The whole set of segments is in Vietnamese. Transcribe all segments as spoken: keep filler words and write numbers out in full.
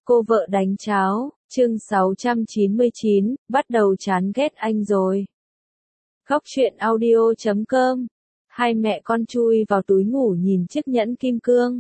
Cô vợ đánh cháo, chương sáu trăm chín mươi chín, bắt đầu chán ghét anh rồi. Khóc chuyện audio chấm com. Hai mẹ con chui vào túi ngủ nhìn chiếc nhẫn kim cương.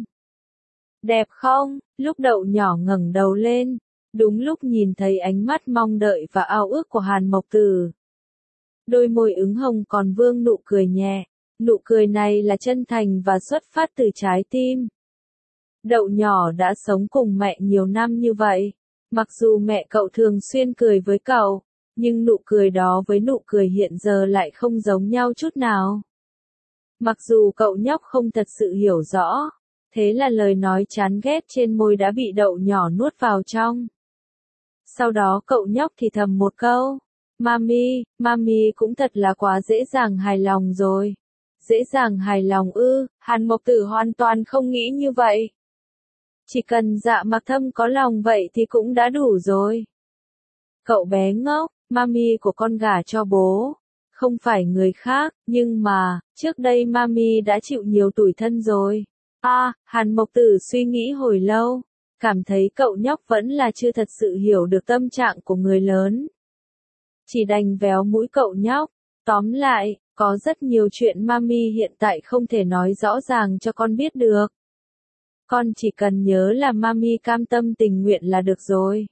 Đẹp không? Lúc Đậu nhỏ ngẩng đầu lên, đúng lúc nhìn thấy ánh mắt mong đợi và ao ước của Hàn Mộc Tử. Đôi môi ửng hồng còn vương nụ cười nhẹ, nụ cười này là chân thành và xuất phát từ trái tim. Đậu nhỏ đã sống cùng mẹ nhiều năm như vậy, mặc dù mẹ cậu thường xuyên cười với cậu, nhưng nụ cười đó với nụ cười hiện giờ lại không giống nhau chút nào. Mặc dù cậu nhóc không thật sự hiểu rõ, thế là lời nói chán ghét trên môi đã bị Đậu nhỏ nuốt vào trong. Sau đó cậu nhóc thì thầm một câu, Mami, Mami cũng thật là quá dễ dàng hài lòng rồi. Dễ dàng hài lòng ư? Hàn Mộc Tử hoàn toàn không nghĩ như vậy. Chỉ cần Dạ Mặc Thâm có lòng vậy thì cũng đã đủ rồi. Cậu bé ngốc, Mami của con gả cho bố, không phải người khác, nhưng mà, trước đây Mami đã chịu nhiều tủi thân rồi. À, Hàn Mộc Tử suy nghĩ hồi lâu, cảm thấy cậu nhóc vẫn là chưa thật sự hiểu được tâm trạng của người lớn. Chỉ đành véo mũi cậu nhóc, tóm lại, có rất nhiều chuyện Mami hiện tại không thể nói rõ ràng cho con biết được. Con chỉ cần nhớ là Mami cam tâm tình nguyện là được rồi.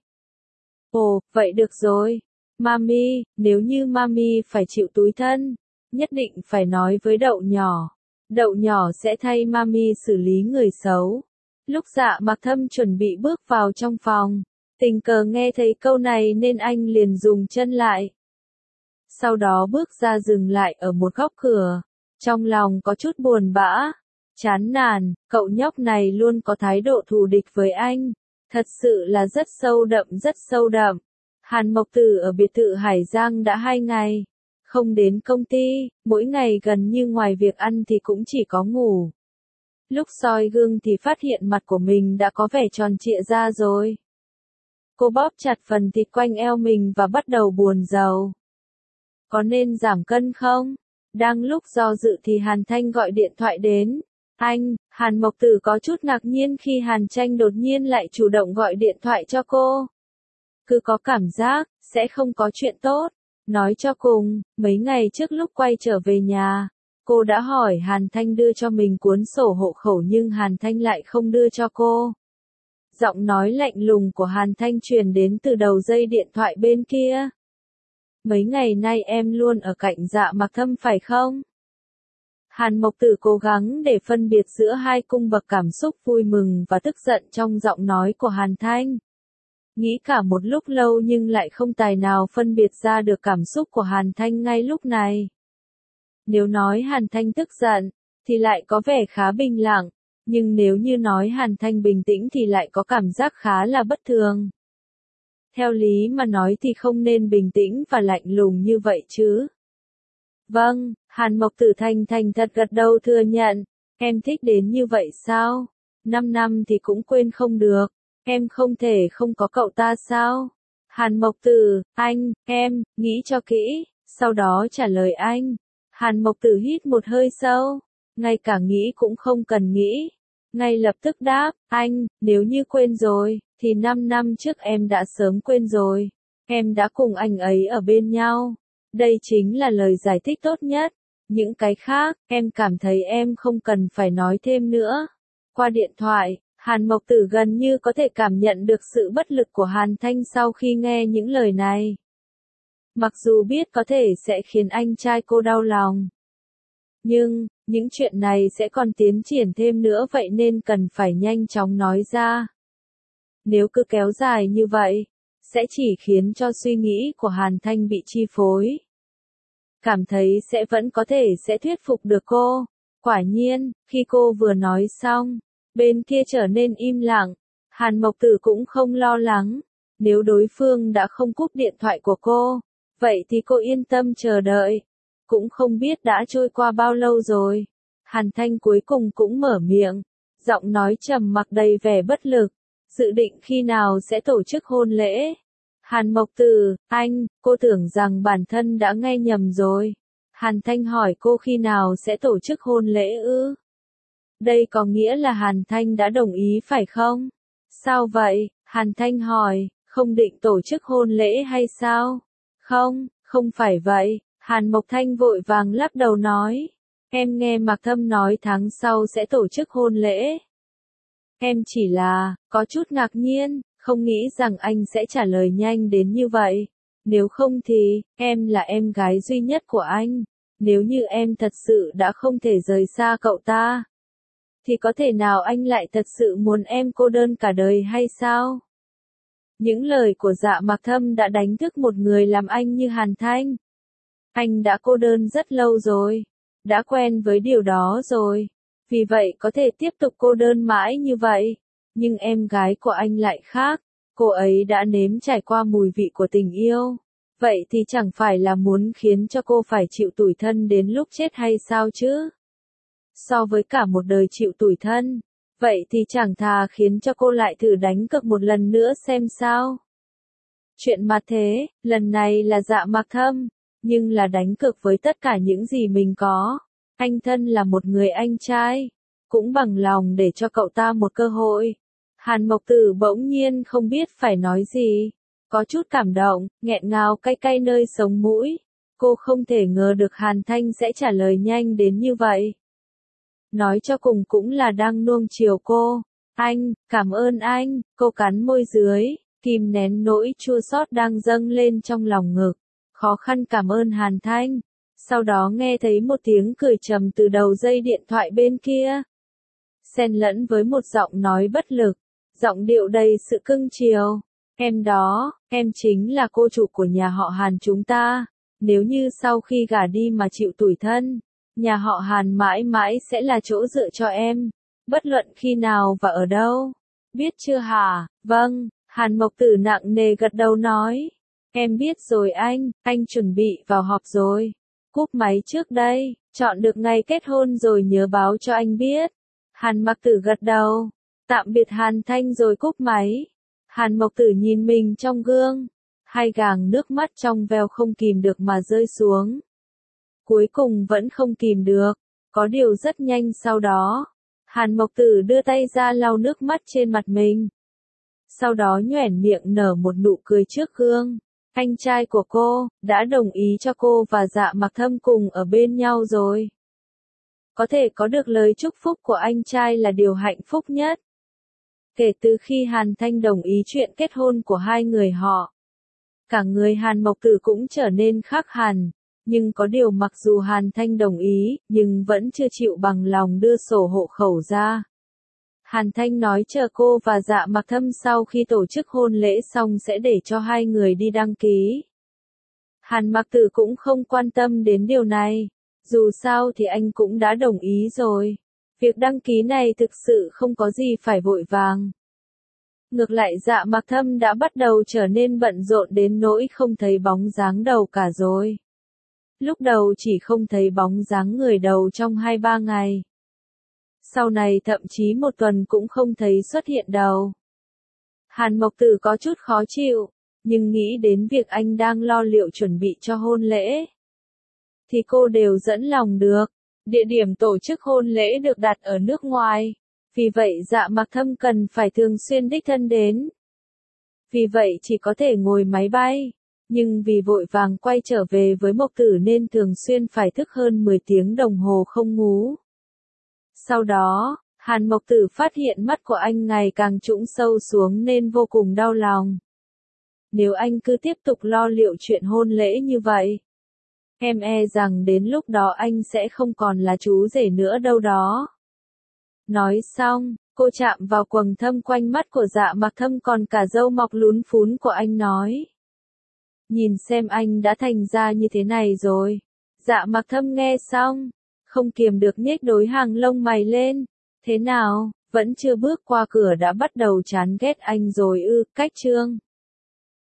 Ồ, vậy được rồi. Mami, nếu như Mami phải chịu tủi thân, nhất định phải nói với Đậu nhỏ. Đậu nhỏ sẽ thay Mami xử lý người xấu. Lúc Dạ Mặc Thâm chuẩn bị bước vào trong phòng, tình cờ nghe thấy câu này nên anh liền dùng chân lại. Sau đó bước ra dừng lại ở một góc cửa, trong lòng có chút buồn bã. Chán nản, cậu nhóc này luôn có thái độ thù địch với anh. Thật sự là rất sâu đậm rất sâu đậm. Hàn Mộc Tử ở biệt thự Hải Giang đã hai ngày. Không đến công ty, mỗi ngày gần như ngoài việc ăn thì cũng chỉ có ngủ. Lúc soi gương thì phát hiện mặt của mình đã có vẻ tròn trịa ra rồi. Cô bóp chặt phần thịt quanh eo mình và bắt đầu buồn rầu. Có nên giảm cân không? Đang lúc do dự thì Hàn Thanh gọi điện thoại đến. Anh, Hàn Mộc Tử có chút ngạc nhiên khi Hàn Tranh đột nhiên lại chủ động gọi điện thoại cho cô. Cứ có cảm giác, sẽ không có chuyện tốt. Nói cho cùng, mấy ngày trước lúc quay trở về nhà, cô đã hỏi Hàn Thanh đưa cho mình cuốn sổ hộ khẩu nhưng Hàn Thanh lại không đưa cho cô. Giọng nói lạnh lùng của Hàn Thanh truyền đến từ đầu dây điện thoại bên kia. Mấy ngày nay em luôn ở cạnh Dạ Mặc Thâm phải không? Hàn Mộc Tử cố gắng để phân biệt giữa hai cung bậc cảm xúc vui mừng và tức giận trong giọng nói của Hàn Thanh. Nghĩ cả một lúc lâu nhưng lại không tài nào phân biệt ra được cảm xúc của Hàn Thanh ngay lúc này. Nếu nói Hàn Thanh tức giận, thì lại có vẻ khá bình lặng, nhưng nếu như nói Hàn Thanh bình tĩnh thì lại có cảm giác khá là bất thường. Theo lý mà nói thì không nên bình tĩnh và lạnh lùng như vậy chứ. Vâng, Hàn Mộc Tử thành thành thật gật đầu thừa nhận, em thích đến như vậy sao? Năm năm thì cũng quên không được, em không thể không có cậu ta sao? Hàn Mộc Tử, anh, em, nghĩ cho kỹ, sau đó trả lời anh. Hàn Mộc Tử hít một hơi sâu, ngay cả nghĩ cũng không cần nghĩ. Ngay lập tức đáp, anh, nếu như quên rồi, thì năm năm trước em đã sớm quên rồi. Em đã cùng anh ấy ở bên nhau. Đây chính là lời giải thích tốt nhất. Những cái khác, em cảm thấy em không cần phải nói thêm nữa. Qua điện thoại, Hàn Mộc Tử gần như có thể cảm nhận được sự bất lực của Hàn Thanh sau khi nghe những lời này. Mặc dù biết có thể sẽ khiến anh trai cô đau lòng. Nhưng, những chuyện này sẽ còn tiến triển thêm nữa vậy nên cần phải nhanh chóng nói ra. Nếu cứ kéo dài như vậy, sẽ chỉ khiến cho suy nghĩ của Hàn Thanh bị chi phối. Cảm thấy sẽ vẫn có thể sẽ thuyết phục được cô. Quả nhiên, khi cô vừa nói xong, bên kia trở nên im lặng. Hàn Mộc Tử cũng không lo lắng. Nếu đối phương đã không cúp điện thoại của cô, vậy thì cô yên tâm chờ đợi. Cũng không biết đã trôi qua bao lâu rồi. Hàn Thanh cuối cùng cũng mở miệng. Giọng nói trầm mặc đầy vẻ bất lực. Dự định khi nào sẽ tổ chức hôn lễ? Hàn Mộc Tử, anh, cô tưởng rằng bản thân đã nghe nhầm rồi. Hàn Thanh hỏi cô khi nào sẽ tổ chức hôn lễ ư? Đây có nghĩa là Hàn Thanh đã đồng ý phải không? Sao vậy? Hàn Thanh hỏi, không định tổ chức hôn lễ hay sao? Không, không phải vậy, Hàn Mộc Thanh vội vàng lắc đầu nói. Em nghe Mạc Thâm nói tháng sau sẽ tổ chức hôn lễ. Em chỉ là, có chút ngạc nhiên, không nghĩ rằng anh sẽ trả lời nhanh đến như vậy. Nếu không thì, em là em gái duy nhất của anh. Nếu như em thật sự đã không thể rời xa cậu ta, thì có thể nào anh lại thật sự muốn em cô đơn cả đời hay sao? Những lời của Dạ Mạc Thâm đã đánh thức một người làm anh như Hàn Thanh. Anh đã cô đơn rất lâu rồi, đã quen với điều đó rồi, vì vậy có thể tiếp tục cô đơn mãi như vậy. Nhưng em gái của anh lại khác, cô ấy đã nếm trải qua mùi vị của tình yêu. Vậy thì chẳng phải là muốn khiến cho cô phải chịu tủi thân đến lúc chết hay sao chứ? So với cả một đời chịu tủi thân, vậy thì chẳng thà khiến cho cô lại thử đánh cược một lần nữa xem sao. Chuyện mà thế, lần này là Dạ Mạc Thâm, nhưng là đánh cược với tất cả những gì mình có. Anh thân là một người anh trai, cũng bằng lòng để cho cậu ta một cơ hội. Hàn Mộc Tử bỗng nhiên không biết phải nói gì, có chút cảm động, nghẹn ngào cay cay nơi sống mũi. Cô không thể ngờ được Hàn Thanh sẽ trả lời nhanh đến như vậy. Nói cho cùng cũng là đang nuông chiều cô. Anh, cảm ơn anh, cô cắn môi dưới, kìm nén nỗi chua xót đang dâng lên trong lòng ngực. Khó khăn cảm ơn Hàn Thanh. Sau đó nghe thấy một tiếng cười trầm từ đầu dây điện thoại bên kia. Xen lẫn với một giọng nói bất lực, giọng điệu đầy sự cưng chiều. Em đó, em chính là cô chủ của nhà họ Hàn chúng ta. Nếu như sau khi gả đi mà chịu tủi thân, nhà họ Hàn mãi mãi sẽ là chỗ dựa cho em, bất luận khi nào và ở đâu. Biết chưa hả? Vâng, Hàn Mộc Tử nặng nề gật đầu nói. Em biết rồi anh, anh chuẩn bị vào họp rồi. Cúp máy trước đây, chọn được ngày kết hôn rồi nhớ báo cho anh biết. Hàn Mộc Tử gật đầu, tạm biệt Hàn Thanh rồi cúp máy. Hàn Mộc Tử nhìn mình trong gương, hai gàng nước mắt trong veo không kìm được mà rơi xuống. Cuối cùng vẫn không kìm được, có điều rất nhanh sau đó, Hàn Mộc Tử đưa tay ra lau nước mắt trên mặt mình. Sau đó nhoẻn miệng nở một nụ cười trước gương. Anh trai của cô, đã đồng ý cho cô và Dạ Mạc Thâm cùng ở bên nhau rồi. Có thể có được lời chúc phúc của anh trai là điều hạnh phúc nhất. Kể từ khi Hàn Thanh đồng ý chuyện kết hôn của hai người họ, cả người Hàn Mộc Tử cũng trở nên khác hẳn. Nhưng có điều mặc dù Hàn Thanh đồng ý, nhưng vẫn chưa chịu bằng lòng đưa sổ hộ khẩu ra. Hàn Thanh nói chờ cô và Dạ Mạc Thâm sau khi tổ chức hôn lễ xong sẽ để cho hai người đi đăng ký. Hàn Mạc Tử cũng không quan tâm đến điều này. Dù sao thì anh cũng đã đồng ý rồi. Việc đăng ký này thực sự không có gì phải vội vàng. Ngược lại Dạ Mạc Thâm đã bắt đầu trở nên bận rộn đến nỗi không thấy bóng dáng đâu cả rồi. Lúc đầu chỉ không thấy bóng dáng người đâu trong hai ba ngày. Sau này thậm chí một tuần cũng không thấy xuất hiện đâu. Hàn Mộc Tử có chút khó chịu, nhưng nghĩ đến việc anh đang lo liệu chuẩn bị cho hôn lễ, thì cô đều dẫn lòng được. Địa điểm tổ chức hôn lễ được đặt ở nước ngoài, vì vậy Dạ Mạc Thâm cần phải thường xuyên đích thân đến. Vì vậy chỉ có thể ngồi máy bay, nhưng vì vội vàng quay trở về với Mộc Tử nên thường xuyên phải thức hơn mười tiếng đồng hồ không ngủ. Sau đó, Hàn Mộc Tử phát hiện mắt của anh ngày càng trũng sâu xuống nên vô cùng đau lòng. Nếu anh cứ tiếp tục lo liệu chuyện hôn lễ như vậy, em e rằng đến lúc đó anh sẽ không còn là chú rể nữa đâu đó. Nói xong, cô chạm vào quầng thâm quanh mắt của Dạ Mạc Thâm còn cả râu mọc lún phún của anh nói. Nhìn xem anh đã thành ra như thế này rồi. Dạ Mạc Thâm nghe xong, không kiềm được nhếch đôi hàng lông mày lên. Thế nào, vẫn chưa bước qua cửa đã bắt đầu chán ghét anh rồi ư? Cách chương